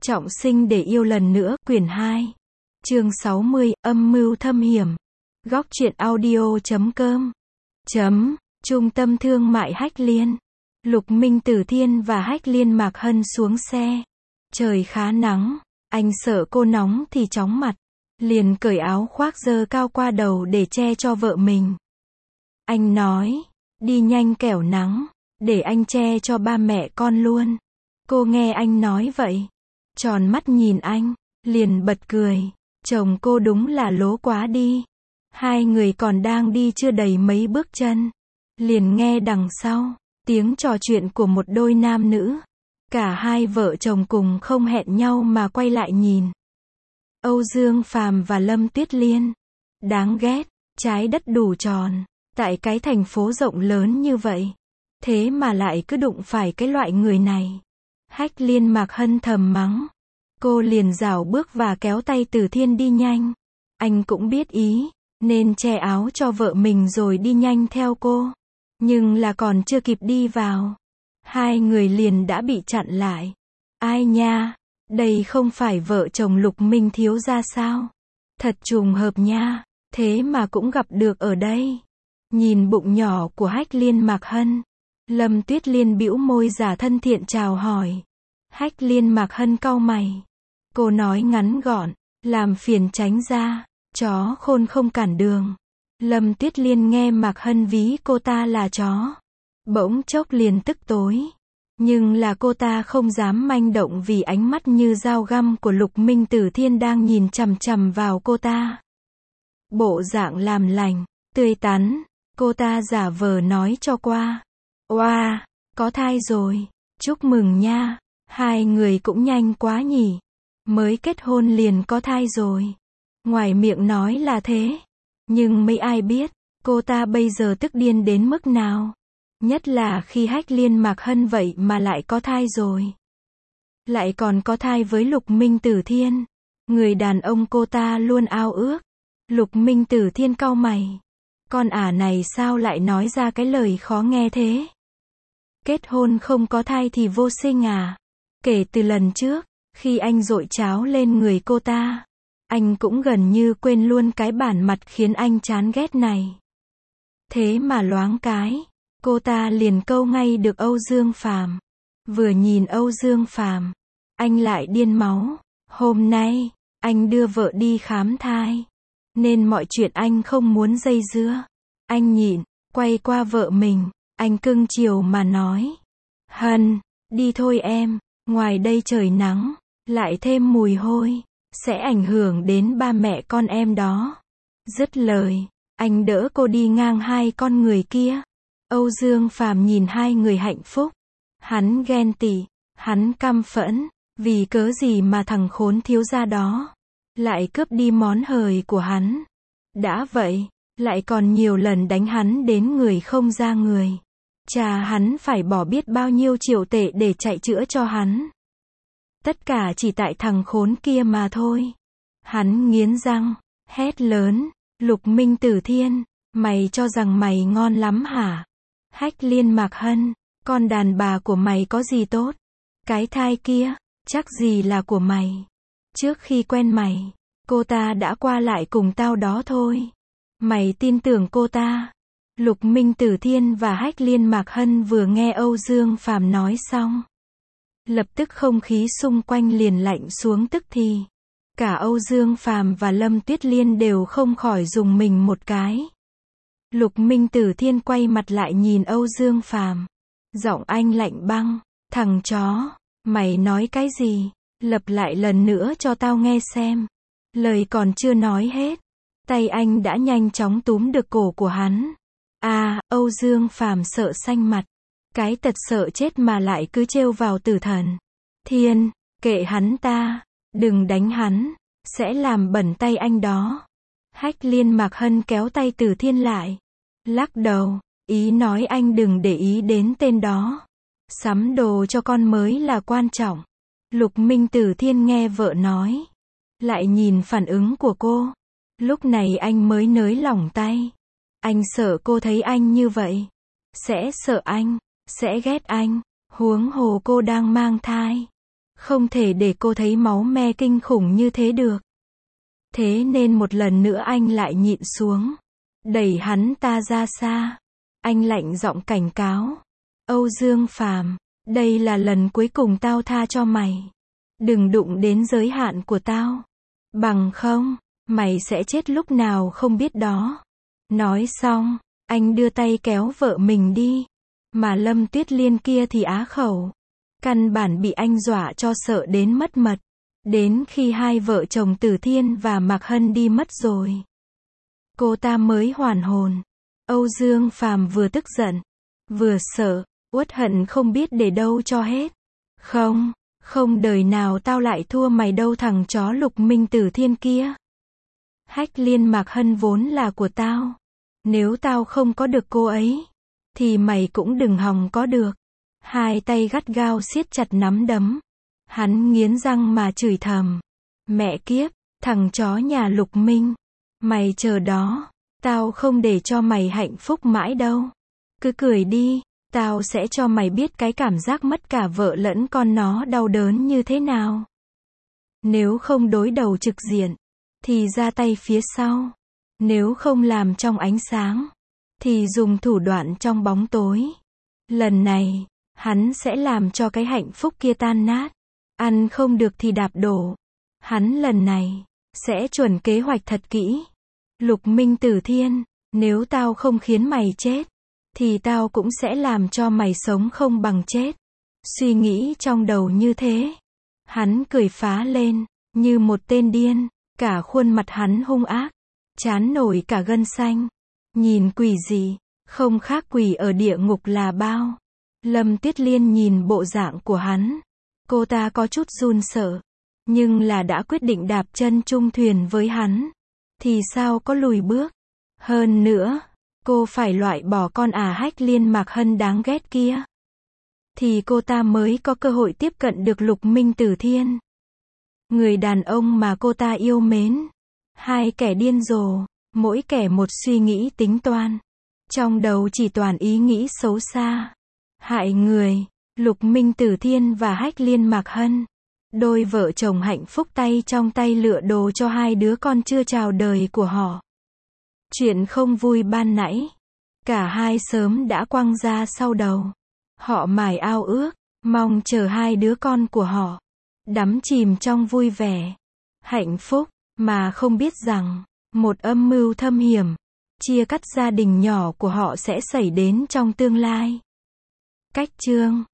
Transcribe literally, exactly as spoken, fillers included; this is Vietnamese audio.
Trọng sinh để yêu lần nữa, quyển hai. Chương sáu mươi, âm mưu thâm hiểm. Góc truyện audio chấm com. Chấm, Trung tâm thương mại Hách Liên. Lục Minh Tử Thiên và Hách Liên Mạc Hân xuống xe. Trời khá nắng, anh sợ cô nóng thì chóng mặt. Liền cởi áo khoác dơ cao qua đầu để che cho vợ mình. Anh nói, đi nhanh kẻo nắng, để anh che cho ba mẹ con luôn. Cô nghe anh nói vậy, tròn mắt nhìn anh, liền bật cười. Chồng cô đúng là lố quá đi. Hai người còn đang đi chưa đầy mấy bước chân, liền nghe đằng sau tiếng trò chuyện của một đôi nam nữ. Cả hai vợ chồng cùng không hẹn nhau mà quay lại nhìn. Âu Dương Phàm và Lâm Tuyết Liên. Đáng ghét, trái đất đủ tròn, tại cái thành phố rộng lớn như vậy, thế mà lại cứ đụng phải cái loại người này. Hách Liên Mạc Hân thầm mắng. Cô liền rảo bước và kéo tay Tử Thiên đi nhanh. Anh cũng biết ý, nên che áo cho vợ mình rồi đi nhanh theo cô. Nhưng là còn chưa kịp đi vào, hai người liền đã bị chặn lại. Ai nha, đây không phải vợ chồng Lục Minh thiếu gia sao? Thật trùng hợp nha, thế mà cũng gặp được ở đây. Nhìn bụng nhỏ của Hách Liên Mạc Hân, Lâm Tuyết Liên bĩu môi giả thân thiện chào hỏi. Hách Liên Mạc Hân cau mày. Cô nói ngắn gọn, làm phiền tránh ra, chó khôn không cản đường. Lâm Tuyết Liên nghe Mạc Hân ví cô ta là chó, bỗng chốc liền tức tối. Nhưng là cô ta không dám manh động vì ánh mắt như dao găm của Lục Minh Tử Thiên đang nhìn chằm chằm vào cô ta. Bộ dạng làm lành, tươi tắn, cô ta giả vờ nói cho qua. Oa, wow, có thai rồi, chúc mừng nha, hai người cũng nhanh quá nhỉ. Mới kết hôn liền có thai rồi. Ngoài miệng nói là thế, nhưng mấy ai biết, cô ta bây giờ tức điên đến mức nào. Nhất là khi Hách Liên Mạc Hân vậy mà lại có thai rồi. Lại còn có thai với Lục Minh Tử Thiên. Người đàn ông cô ta luôn ao ước. Lục Minh Tử Thiên cau mày. Con ả này sao lại nói ra cái lời khó nghe thế? Kết hôn không có thai thì vô sinh à? Kể từ lần trước, khi anh dội cháo lên người cô ta, anh cũng gần như quên luôn cái bản mặt khiến anh chán ghét này. Thế mà loáng cái, cô ta liền câu ngay được Âu Dương Phàm. Vừa nhìn Âu Dương Phàm, anh lại điên máu. Hôm nay, anh đưa vợ đi khám thai, nên mọi chuyện anh không muốn dây dưa. Anh nhịn, quay qua vợ mình, anh cưng chiều mà nói. Hân, đi thôi em, ngoài đây trời nắng, lại thêm mùi hôi, sẽ ảnh hưởng đến ba mẹ con em đó. Dứt lời, anh đỡ cô đi ngang hai con người kia. Âu Dương Phàm nhìn hai người hạnh phúc. Hắn ghen tị, hắn căm phẫn, vì cớ gì mà thằng khốn thiếu gia đó lại cướp đi món hời của hắn. Đã vậy, lại còn nhiều lần đánh hắn đến người không ra người. Cha hắn phải bỏ biết bao nhiêu triệu tệ để chạy chữa cho hắn. Tất cả chỉ tại thằng khốn kia mà thôi. Hắn nghiến răng, hét lớn. Lục Minh Tử Thiên, mày cho rằng mày ngon lắm hả? Hách Liên Mạc Hân, con đàn bà của mày có gì tốt? Cái thai kia, chắc gì là của mày. Trước khi quen mày, cô ta đã qua lại cùng tao đó thôi. Mày tin tưởng cô ta? Lục Minh Tử Thiên và Hách Liên Mạc Hân vừa nghe Âu Dương Phàm nói xong, lập tức không khí xung quanh liền lạnh xuống tức thì. Cả Âu Dương Phàm và Lâm Tuyết Liên đều không khỏi rùng mình một cái. Lục Minh Tử Thiên quay mặt lại nhìn Âu Dương Phàm. Giọng anh lạnh băng. Thằng chó, mày nói cái gì? Lặp lại lần nữa cho tao nghe xem. Lời còn chưa nói hết, tay anh đã nhanh chóng túm được cổ của hắn. À, Âu Dương Phàm sợ xanh mặt. Cái tật sợ chết mà lại cứ trêu vào tử thần. Thiên, kệ hắn ta. Đừng đánh hắn, sẽ làm bẩn tay anh đó. Hách Liên Mạc Hân kéo tay Tử Thiên lại. Lắc đầu, ý nói anh đừng để ý đến tên đó. Sắm đồ cho con mới là quan trọng. Lục Minh Tử Thiên nghe vợ nói, lại nhìn phản ứng của cô. Lúc này anh mới nới lỏng tay. Anh sợ cô thấy anh như vậy, sẽ sợ anh, sẽ ghét anh. Huống hồ cô đang mang thai. Không thể để cô thấy máu me kinh khủng như thế được. Thế nên một lần nữa anh lại nhịn xuống. Đẩy hắn ta ra xa. Anh lạnh giọng cảnh cáo. Âu Dương Phàm, đây là lần cuối cùng tao tha cho mày. Đừng đụng đến giới hạn của tao. Bằng không, mày sẽ chết lúc nào không biết đó. Nói xong, anh đưa tay kéo vợ mình đi. Mà Lâm Tuyết Liên kia thì á khẩu. Căn bản bị anh dọa cho sợ đến mất mật. Đến khi hai vợ chồng Tử Thiên và Mạc Hân đi mất rồi, cô ta mới hoàn hồn. Âu Dương Phàm vừa tức giận, vừa sợ, uất hận không biết để đâu cho hết. Không, không đời nào tao lại thua mày đâu thằng chó Lục Minh Tử Thiên kia. Hách Liên Mạc Hân vốn là của tao. Nếu tao không có được cô ấy, thì mày cũng đừng hòng có được. Hai tay gắt gao siết chặt nắm đấm. Hắn nghiến răng mà chửi thầm. Mẹ kiếp, thằng chó nhà Lục Minh. Mày chờ đó, tao không để cho mày hạnh phúc mãi đâu. Cứ cười đi, tao sẽ cho mày biết cái cảm giác mất cả vợ lẫn con nó đau đớn như thế nào. Nếu không đối đầu trực diện, thì ra tay phía sau. Nếu không làm trong ánh sáng, thì dùng thủ đoạn trong bóng tối. Lần này, hắn sẽ làm cho cái hạnh phúc kia tan nát. Ăn không được thì đạp đổ. Hắn lần này sẽ chuẩn kế hoạch thật kỹ. Lục Minh Tử Thiên, nếu tao không khiến mày chết, thì tao cũng sẽ làm cho mày sống không bằng chết. Suy nghĩ trong đầu như thế, hắn cười phá lên, như một tên điên. Cả khuôn mặt hắn hung ác, trán nổi cả gân xanh. Nhìn quỷ gì, không khác quỷ ở địa ngục là bao. Lâm Tuyết Liên nhìn bộ dạng của hắn, cô ta có chút run sợ, nhưng là đã quyết định đạp chân chung thuyền với hắn, thì sao có lùi bước. Hơn nữa, cô phải loại bỏ con ả Hách Liên Mạc Hân đáng ghét kia, thì cô ta mới có cơ hội tiếp cận được Lục Minh Tử Thiên. Người đàn ông mà cô ta yêu mến. Hai kẻ điên rồ, mỗi kẻ một suy nghĩ tính toan. Trong đầu chỉ toàn ý nghĩ xấu xa. Hại người. Lục Minh Tử Thiên và Hách Liên Mạc Hân. Đôi vợ chồng hạnh phúc tay trong tay lựa đồ cho hai đứa con chưa chào đời của họ. Chuyện không vui ban nãy, cả hai sớm đã quăng ra sau đầu. Họ mải ao ước, mong chờ hai đứa con của họ đắm chìm trong vui vẻ, hạnh phúc, mà không biết rằng, một âm mưu thâm hiểm, chia cắt gia đình nhỏ của họ sẽ xảy đến trong tương lai. Cách chương